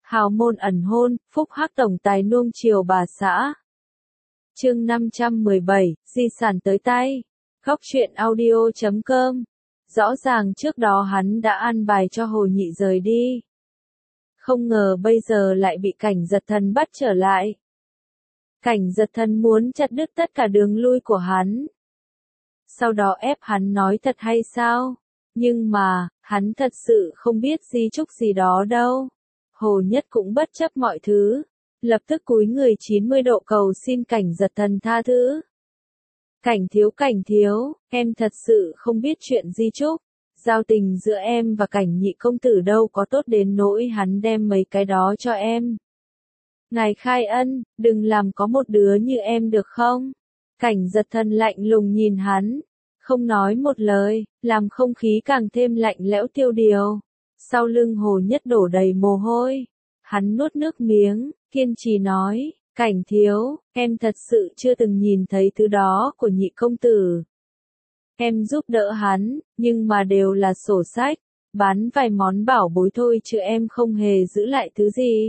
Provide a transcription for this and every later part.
Hào môn ẩn hôn, phúc hắc tổng tài nuông chiều bà xã. Chương 517, di sản tới tay. Góc truyện audio.com. Rõ ràng trước đó hắn đã an bài cho Hồ Nhị rời đi. Không ngờ bây giờ lại bị Cảnh Giật Thần bắt trở lại. Cảnh Giật Thần muốn chặt đứt tất cả đường lui của hắn. Sau đó ép hắn nói thật hay sao? Nhưng mà, hắn thật sự không biết di chúc gì đó đâu. Hồ Nhất cũng bất chấp mọi thứ, lập tức cúi người 90 độ cầu xin Cảnh Giật Thần tha thứ. Cảnh thiếu, em thật sự không biết chuyện di chúc. Giao tình giữa em và Cảnh nhị công tử đâu có tốt đến nỗi hắn đem mấy cái đó cho em. Ngài khai ân, đừng làm có một đứa như em được không? Cảnh Giật Thần lạnh lùng nhìn hắn, không nói một lời, làm không khí càng thêm lạnh lẽo tiêu điều. Sau lưng Hồ Nhất đổ đầy mồ hôi. Hắn nuốt nước miếng, kiên trì nói, Cảnh thiếu, em thật sự chưa từng nhìn thấy thứ đó của nhị công tử. Em giúp đỡ hắn, nhưng mà đều là sổ sách, bán vài món bảo bối thôi chứ em không hề giữ lại thứ gì.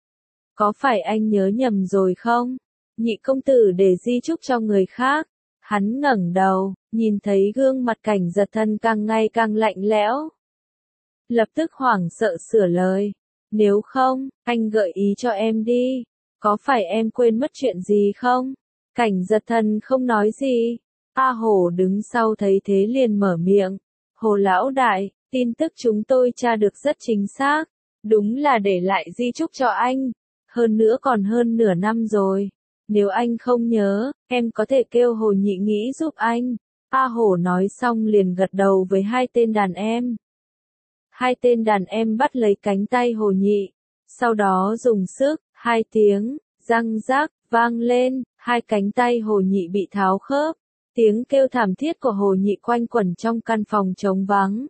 Có phải anh nhớ nhầm rồi không? Nhị công tử để di chúc cho người khác. Hắn ngẩng đầu, nhìn thấy gương mặt Cảnh Giật Thần càng ngày càng lạnh lẽo. Lập tức hoảng sợ sửa lời. Nếu không, anh gợi ý cho em đi. Có phải em quên mất chuyện gì không? Cảnh Giật Thần không nói gì. A Hổ đứng sau thấy thế liền mở miệng. Hồ lão đại, tin tức chúng tôi tra được rất chính xác. Đúng là để lại di chúc cho anh. Hơn nữa còn hơn nửa năm rồi. Nếu anh không nhớ, em có thể kêu Hồ Nhị nghĩ giúp anh. A Hổ nói xong liền gật đầu với hai tên đàn em. Hai tên đàn em bắt lấy cánh tay Hồ Nhị. Sau đó dùng sức, hai tiếng, răng rác, vang lên, hai cánh tay Hồ Nhị bị tháo khớp. Tiếng kêu thảm thiết của Hồ Nhị quanh quẩn trong căn phòng trống vắng.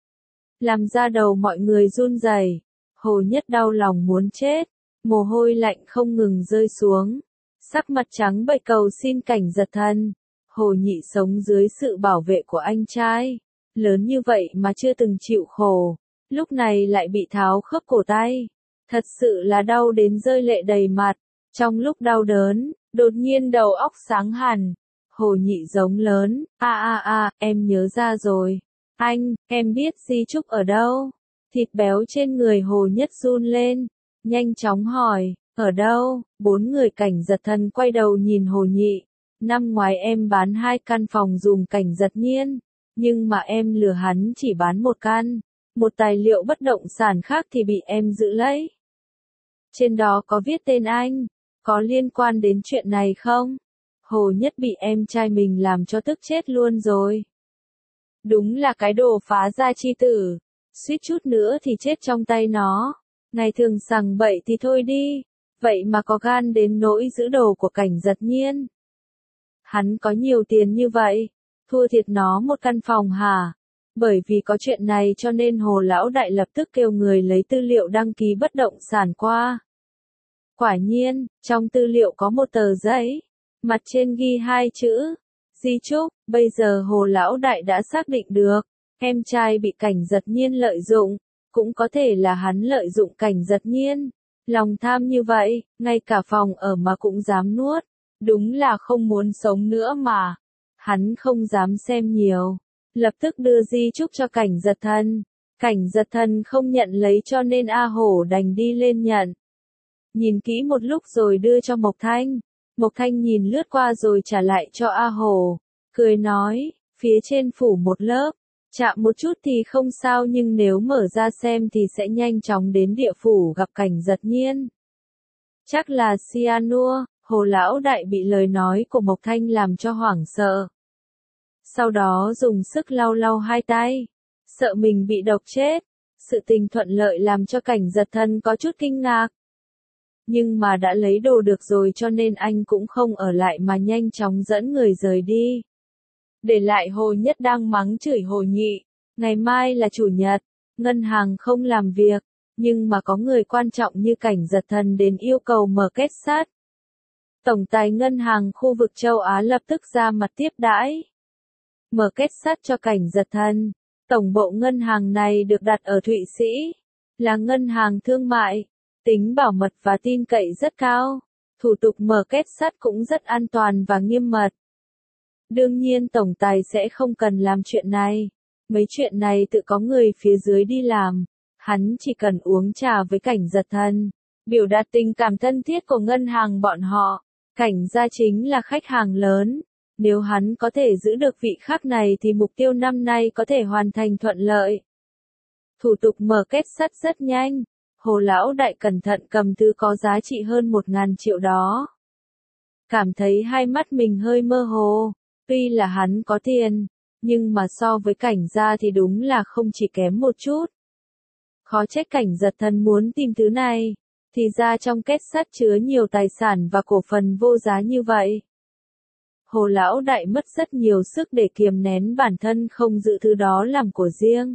Làm da đầu mọi người run rẩy. Hồ Nhất đau lòng muốn chết. Mồ hôi lạnh không ngừng rơi xuống. Sắc mặt trắng bệch cầu xin Cảnh Giật Thần. Hồ Nhị sống dưới sự bảo vệ của anh trai. Lớn như vậy mà chưa từng chịu khổ. Lúc này lại bị tháo khớp cổ tay. Thật sự là đau đến rơi lệ đầy mặt. Trong lúc đau đớn, đột nhiên đầu óc sáng hẳn. Hồ Nhị giống lớn. Em nhớ ra rồi. Anh, em biết di chúc ở đâu? Thịt béo trên người Hồ Nhất run lên. Nhanh chóng hỏi. Ở đâu? Bốn người Cảnh Giật Thần quay đầu nhìn Hồ Nhị. Năm ngoái em bán 2 căn phòng dùm Cảnh Giật Nhiên. Nhưng mà em lừa hắn chỉ bán 1 căn. Một tài liệu bất động sản khác thì bị em giữ lấy. Trên đó có viết tên anh. Có liên quan đến chuyện này không? Hồ Nhất bị em trai mình làm cho tức chết luôn rồi. Đúng là cái đồ phá gia chi tử. Suýt chút nữa thì chết trong tay nó. Ngày thường sằng bậy thì thôi đi. Vậy mà có gan đến nỗi giữ đồ của Cảnh Giật Nhiên. Hắn có nhiều tiền như vậy. Thua thiệt nó 1 căn phòng hả? Bởi vì có chuyện này cho nên Hồ lão đại lập tức kêu người lấy tư liệu đăng ký bất động sản qua. Quả nhiên, trong tư liệu có một tờ giấy. Mặt trên ghi 2 chữ. Di chúc. Bây giờ Hồ lão đại đã xác định được. Em trai bị Cảnh Giật Nhiên lợi dụng. Cũng có thể là hắn lợi dụng Cảnh Giật Nhiên. Lòng tham như vậy, ngay cả phòng ở mà cũng dám nuốt. Đúng là không muốn sống nữa mà. Hắn không dám xem nhiều. Lập tức đưa di chúc cho Cảnh Giật Thần. Cảnh Giật Thần không nhận lấy cho nên A Hổ đành đi lên nhận. Nhìn kỹ một lúc rồi đưa cho Mộc Thanh. Mộc Thanh nhìn lướt qua rồi trả lại cho A Hổ. Cười nói, phía trên phủ một lớp. Chạm một chút thì không sao nhưng nếu mở ra xem thì sẽ nhanh chóng đến địa phủ gặp Cảnh Giật Nhiên. Chắc là cyanua. Hồ lão đại bị lời nói của Mộc Thanh làm cho hoảng sợ. Sau đó dùng sức lau lau hai tay. Sợ mình bị độc chết. Sự tình thuận lợi làm cho Cảnh Giật Thần có chút kinh ngạc. Nhưng mà đã lấy đồ được rồi cho nên anh cũng không ở lại mà nhanh chóng dẫn người rời đi. Để lại Hồ Nhất đang mắng chửi Hồ Nhị. Ngày mai là chủ nhật. Ngân hàng không làm việc. Nhưng mà có người quan trọng như Cảnh Giật Thần đến yêu cầu mở kết sắt. Tổng tài ngân hàng khu vực châu Á lập tức ra mặt tiếp đãi. Mở kết sắt cho Cảnh Giật Thần. Tổng bộ ngân hàng này được đặt ở Thụy Sĩ. Là ngân hàng thương mại. tính bảo mật và tin cậy rất cao. Thủ tục mở kết sắt cũng rất an toàn và nghiêm mật. Đương nhiên tổng tài sẽ không cần làm chuyện này. Mấy chuyện này tự có người phía dưới đi làm. Hắn chỉ cần uống trà với Cảnh Giật Thần, biểu đạt tình cảm thân thiết của ngân hàng bọn họ. Cảnh gia chính là khách hàng lớn. Nếu hắn có thể giữ được vị khắc này thì mục tiêu năm nay có thể hoàn thành thuận lợi. Thủ tục mở kết sắt rất nhanh. Hồ lão đại cẩn thận cầm thứ có giá trị hơn 1.000 triệu đó. Cảm thấy hai mắt mình hơi mơ hồ. Tuy là hắn có tiền, nhưng mà so với Cảnh gia thì đúng là không chỉ kém một chút. Khó trách Cảnh Giật Thần muốn tìm thứ này, thì ra trong kết sắt chứa nhiều tài sản và cổ phần vô giá như vậy. Hồ lão đại mất rất nhiều sức để kiềm nén bản thân không giữ thứ đó làm của riêng.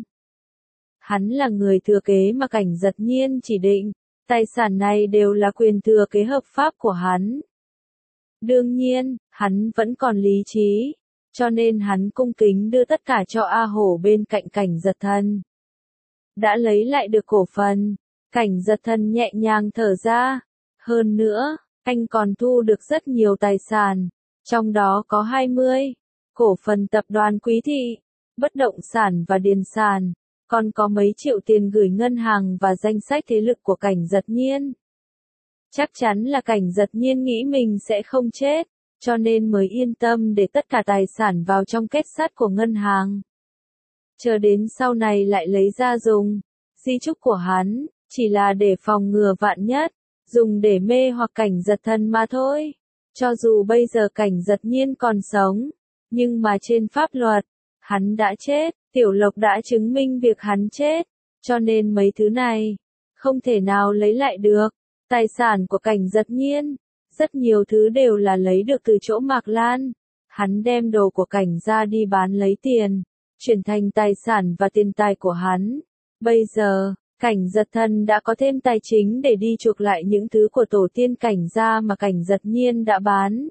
Hắn là người thừa kế mà Cảnh Giật Nhiên chỉ định, tài sản này đều là quyền thừa kế hợp pháp của hắn. Đương nhiên, hắn vẫn còn lý trí, cho nên hắn cung kính đưa tất cả cho A Hổ bên cạnh Cảnh Giật Thần. Đã lấy lại được cổ phần, Cảnh Giật Thần nhẹ nhàng thở ra. Hơn nữa, anh còn thu được rất nhiều tài sản, trong đó có 20 cổ phần tập đoàn Quý Thị, bất động sản và điền sản, còn có mấy triệu tiền gửi ngân hàng và danh sách thế lực của Cảnh Giật Nhiên. Chắc chắn là Cảnh Giật Nhiên nghĩ mình sẽ không chết, cho nên mới yên tâm để tất cả tài sản vào trong kết sắt của ngân hàng. Chờ đến sau này lại lấy ra dùng. Di chúc của hắn, chỉ là để phòng ngừa vạn nhất, dùng để mê hoặc Cảnh Giật Thần mà thôi. Cho dù bây giờ Cảnh Giật Nhiên còn sống, nhưng mà trên pháp luật, hắn đã chết, Tiểu Lộc đã chứng minh việc hắn chết, cho nên mấy thứ này, không thể nào lấy lại được. Tài sản của Cảnh Giật Nhiên, rất nhiều thứ đều là lấy được từ chỗ Mạc Lan. Hắn đem đồ của Cảnh ra đi bán lấy tiền, chuyển thành tài sản và tiền tài của hắn. Bây giờ, Cảnh Giật Thần đã có thêm tài chính để đi chuộc lại những thứ của tổ tiên Cảnh gia mà Cảnh Giật Nhiên đã bán.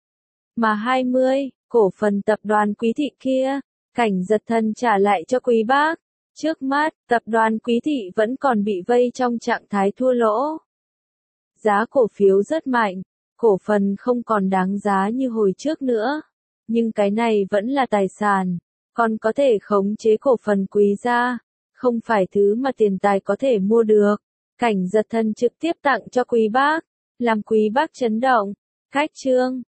Mà 20 cổ phần tập đoàn Quý Thị kia, Cảnh Giật Thần trả lại cho Quý Bác. Trước mắt, tập đoàn Quý Thị vẫn còn bị vây trong trạng thái thua lỗ. Giá cổ phiếu rất mạnh, cổ phần không còn đáng giá như hồi trước nữa. Nhưng cái này vẫn là tài sản, còn có thể khống chế cổ phần Quý gia, không phải thứ mà tiền tài có thể mua được. Cảnh Giật Thần trực tiếp tặng cho Quý Bác, làm Quý Bác chấn động. Cách chương